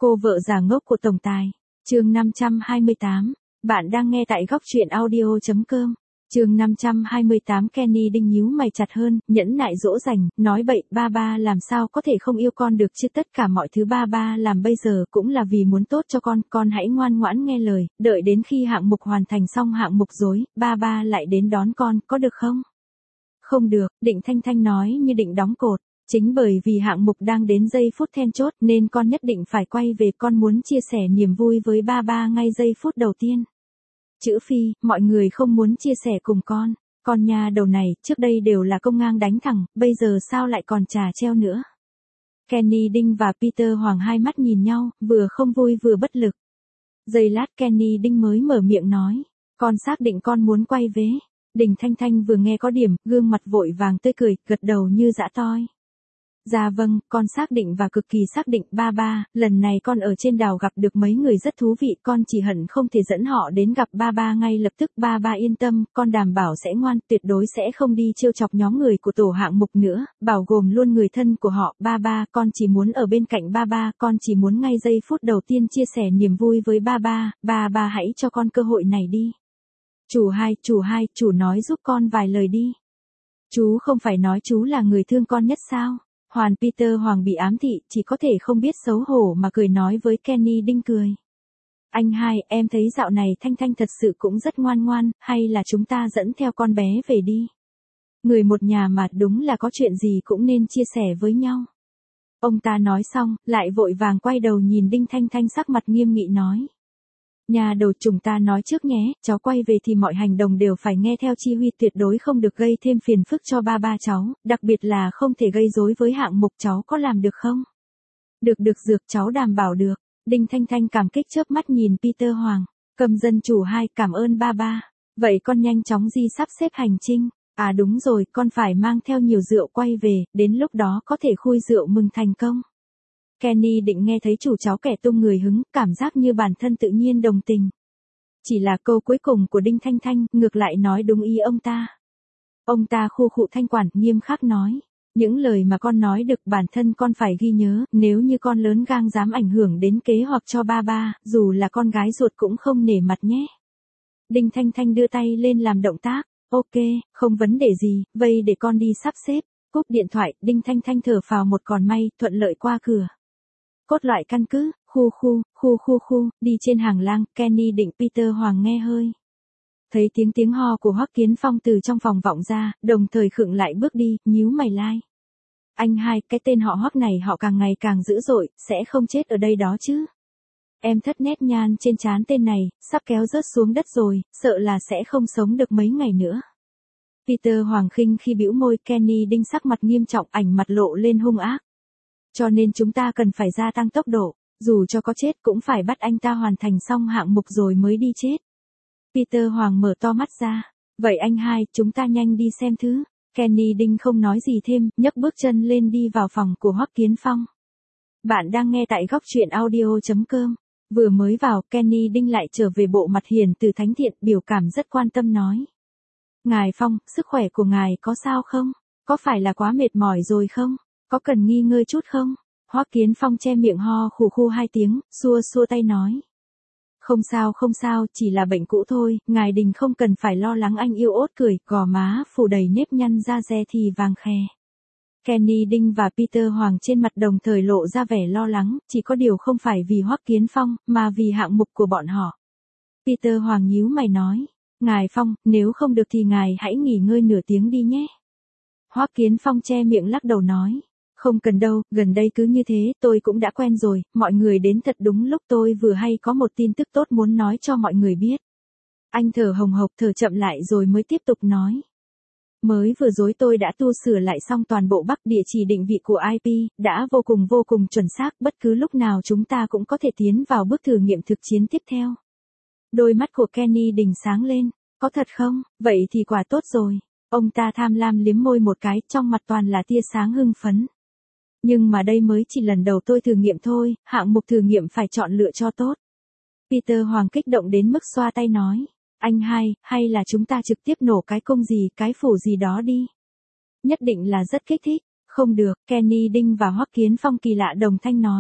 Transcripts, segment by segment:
Cô vợ già ngốc của tổng tài. Chương 528. Bạn đang nghe tại góc truyện audio.com. Chương 528. Kenny đinh nhíu mày chặt hơn, nhẫn nại dỗ dành, nói bậy, ba làm sao có thể không yêu con được chứ, tất cả mọi thứ ba làm bây giờ cũng là vì muốn tốt cho con hãy ngoan ngoãn nghe lời, đợi đến khi hạng mục hoàn thành xong hạng mục rồi, ba lại đến đón con, có được không? Không được, Định Thanh Thanh nói như định đóng cột. Chính bởi vì hạng mục đang đến giây phút then chốt nên con nhất định phải quay về, con muốn chia sẻ niềm vui với ba ngay giây phút đầu tiên. Chữ Phi, mọi người không muốn chia sẻ cùng con nhà đầu này, trước đây đều là công ngang đánh thẳng, bây giờ sao lại còn trà treo nữa. Kenny Đinh và Peter Hoàng hai mắt nhìn nhau, vừa không vui vừa bất lực. Giây lát Kenny Đinh mới mở miệng nói, con xác định con muốn quay về. Đình Thanh Thanh vừa nghe có điểm, gương mặt vội vàng tươi cười, gật đầu như dã toi. Dạ vâng, con xác định và cực kỳ xác định, ba, lần này con ở trên đảo gặp được mấy người rất thú vị, con chỉ hận không thể dẫn họ đến gặp ba ngay lập tức, ba yên tâm, con đảm bảo sẽ ngoan, tuyệt đối sẽ không đi trêu chọc nhóm người của tổ hạng mục nữa, bao gồm luôn người thân của họ, ba, con chỉ muốn ở bên cạnh ba, con chỉ muốn ngay giây phút đầu tiên chia sẻ niềm vui với ba hãy cho con cơ hội này đi. Chủ nói giúp con vài lời đi. Chú không phải nói chú là người thương con nhất sao? Hoàn Peter Hoàng bị ám thị, chỉ có thể không biết xấu hổ mà cười nói với Kenny Đinh cười. Anh hai, em thấy dạo này Thanh Thanh thật sự cũng rất ngoan, hay là chúng ta dẫn theo con bé về đi. Người một nhà mà, đúng là có chuyện gì cũng nên chia sẻ với nhau. Ông ta nói xong, lại vội vàng quay đầu nhìn Đinh Thanh Thanh sắc mặt nghiêm nghị nói. Nhà đầu, chúng ta nói trước nhé, cháu quay về thì mọi hành động đều phải nghe theo chi huy, tuyệt đối không được gây thêm phiền phức cho ba cháu, đặc biệt là không thể gây rối với hạng mục, cháu có làm được không? Được Dược, cháu đảm bảo được. Đinh Thanh Thanh cảm kích chớp mắt nhìn Peter Hoàng. Cầm dân chủ hai, cảm ơn ba. Vậy con nhanh chóng sắp xếp hành trình. À đúng rồi, con phải mang theo nhiều rượu quay về, đến lúc đó có thể khui rượu mừng thành công. Kenny Định nghe thấy chủ cháu kẻ tung người hứng, cảm giác như bản thân tự nhiên đồng tình. Chỉ là câu cuối cùng của Đinh Thanh Thanh, ngược lại nói đúng ý ông ta. Ông ta khu khụ thanh quản, nghiêm khắc nói. Những lời mà con nói được bản thân con phải ghi nhớ, nếu như con lớn gang dám ảnh hưởng đến kế hoạch cho ba, dù là con gái ruột cũng không nể mặt nhé. Đinh Thanh Thanh đưa tay lên làm động tác, ok, không vấn đề gì, vậy để con đi sắp xếp. Cúp điện thoại, Đinh Thanh Thanh thở phào một còn may, thuận lợi qua cửa. Cốt loại căn cứ, khu, đi trên hàng lang, Kenny Định Peter Hoàng nghe hơi. Thấy tiếng ho của Hoắc Kiến Phong từ trong phòng vọng ra, đồng thời khựng lại bước đi, nhíu mày lai. Anh hai, cái tên họ Hoắc này họ càng ngày càng dữ dội, sẽ không chết ở đây đó chứ. Em thất nét nhan trên trán tên này, sắp kéo rớt xuống đất rồi, sợ là sẽ không sống được mấy ngày nữa. Peter Hoàng khinh khi bĩu môi, Kenny Đinh sắc mặt nghiêm trọng, ảnh mặt lộ lên hung ác. Cho nên chúng ta cần phải gia tăng tốc độ, dù cho có chết cũng phải bắt anh ta hoàn thành xong hạng mục rồi mới đi chết. Peter Hoàng mở to mắt ra. Vậy anh hai, chúng ta nhanh đi xem thứ. Kenny Đinh không nói gì thêm, nhấc bước chân lên đi vào phòng của Hoắc Kiến Phong. Bạn đang nghe tại góc truyện audio.com. Vừa mới vào, Kenny Đinh lại trở về bộ mặt hiền từ thánh thiện, biểu cảm rất quan tâm nói. Ngài Phong, sức khỏe của ngài có sao không? Có phải là quá mệt mỏi rồi không? Có cần nghỉ ngơi chút không? Hoắc Kiến Phong che miệng ho khù hai tiếng, xua tay nói. Không sao, chỉ là bệnh cũ thôi, ngài Đình không cần phải lo lắng, anh yêu ốt cười, gò má phủ đầy nếp nhăn, da dè thì vàng khè. Kenny Đinh và Peter Hoàng trên mặt đồng thời lộ ra vẻ lo lắng, chỉ có điều không phải vì Hoắc Kiến Phong, mà vì hạng mục của bọn họ. Peter Hoàng nhíu mày nói, ngài Phong, nếu không được thì ngài hãy nghỉ ngơi nửa tiếng đi nhé. Hoắc Kiến Phong che miệng lắc đầu nói. Không cần đâu, gần đây cứ như thế, tôi cũng đã quen rồi, mọi người đến thật đúng lúc, tôi vừa hay có một tin tức tốt muốn nói cho mọi người biết. Anh thở hồng hộc, thở chậm lại rồi mới tiếp tục nói. Mới vừa rồi tôi đã tu sửa lại xong toàn bộ Bắc, địa chỉ định vị của IP, đã vô cùng chuẩn xác, bất cứ lúc nào chúng ta cũng có thể tiến vào bước thử nghiệm thực chiến tiếp theo. Đôi mắt của Kenny Đình sáng lên, có thật không, vậy thì quả tốt rồi. Ông ta tham lam liếm môi một cái, trong mặt toàn là tia sáng hưng phấn. Nhưng mà đây mới chỉ lần đầu tôi thử nghiệm thôi, hạng mục thử nghiệm phải chọn lựa cho tốt. Peter Hoàng kích động đến mức xoa tay nói, anh hai, hay là chúng ta trực tiếp nổ cái cung gì, cái phủ gì đó đi. Nhất định là rất kích thích. Không được, Kenny Đinh và Hoắc Kiến Phong kỳ lạ đồng thanh nói.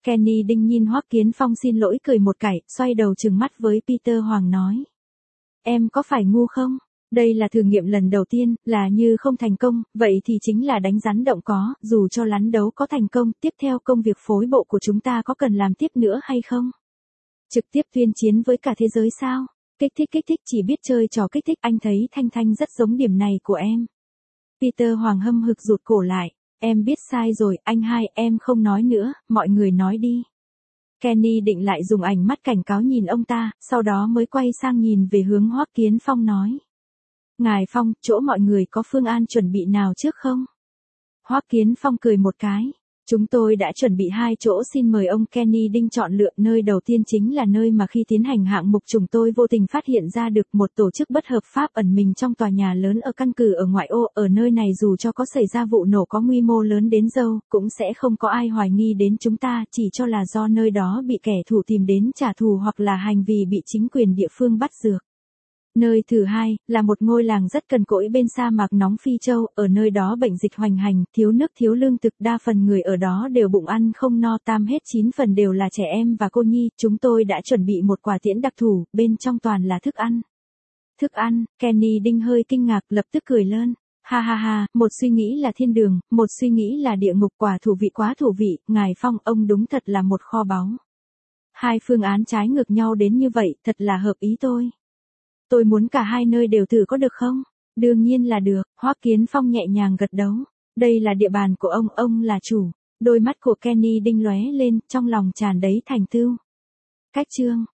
Kenny Đinh nhìn Hoắc Kiến Phong xin lỗi cười một cái, xoay đầu trừng mắt với Peter Hoàng nói. Em có phải ngu không? Đây là thử nghiệm lần đầu tiên, là như không thành công, vậy thì chính là đánh rắn động có, dù cho lắn đấu có thành công, tiếp theo công việc phối bộ của chúng ta có cần làm tiếp nữa hay không? Trực tiếp tuyên chiến với cả thế giới sao? Kích thích chỉ biết chơi trò kích thích, anh thấy Thanh Thanh rất giống điểm này của em. Peter Hoàng hâm hực rụt cổ lại, em biết sai rồi, anh hai, em không nói nữa, mọi người nói đi. Kenny định lại dùng ánh mắt cảnh cáo nhìn ông ta, sau đó mới quay sang nhìn về hướng Hoắc Kiến Phong nói. Ngài Phong, chỗ mọi người có phương án chuẩn bị nào trước không? Hoắc Kiến Phong cười một cái. Chúng tôi đã chuẩn bị 2 chỗ, xin mời ông Kenny Đinh chọn lựa. Nơi đầu tiên chính là nơi mà khi tiến hành hạng mục chúng tôi vô tình phát hiện ra được một tổ chức bất hợp pháp ẩn mình trong tòa nhà lớn ở căn cứ ở ngoại ô. Ở nơi này dù cho có xảy ra vụ nổ có quy mô lớn đến đâu, cũng sẽ không có ai hoài nghi đến chúng ta, chỉ cho là do nơi đó bị kẻ thù tìm đến trả thù hoặc là hành vi bị chính quyền địa phương bắt dược. Nơi thứ hai, là một ngôi làng rất cằn cỗi bên sa mạc nóng Phi Châu, ở nơi đó bệnh dịch hoành hành, thiếu nước thiếu lương thực, đa phần người ở đó đều bụng ăn không no, tam hết 9 phần đều là trẻ em và cô nhi, chúng tôi đã chuẩn bị một quả tiễn đặc thù, bên trong toàn là thức ăn. Thức ăn, Kenny Đinh hơi kinh ngạc, lập tức cười lên. Ha ha ha, một suy nghĩ là thiên đường, một suy nghĩ là địa ngục, quả thú vị quá thú vị, ngài Phong, ông đúng thật là một kho báu. 2 phương án trái ngược nhau đến như vậy, thật là hợp ý tôi. Tôi muốn cả 2 nơi đều thử có được không? Đương nhiên là được, Hoắc Kiến Phong nhẹ nhàng gật đầu. Đây là địa bàn của ông là chủ. Đôi mắt của Kenny Đinh lóe lên, trong lòng tràn đầy thành tựu. Cách chương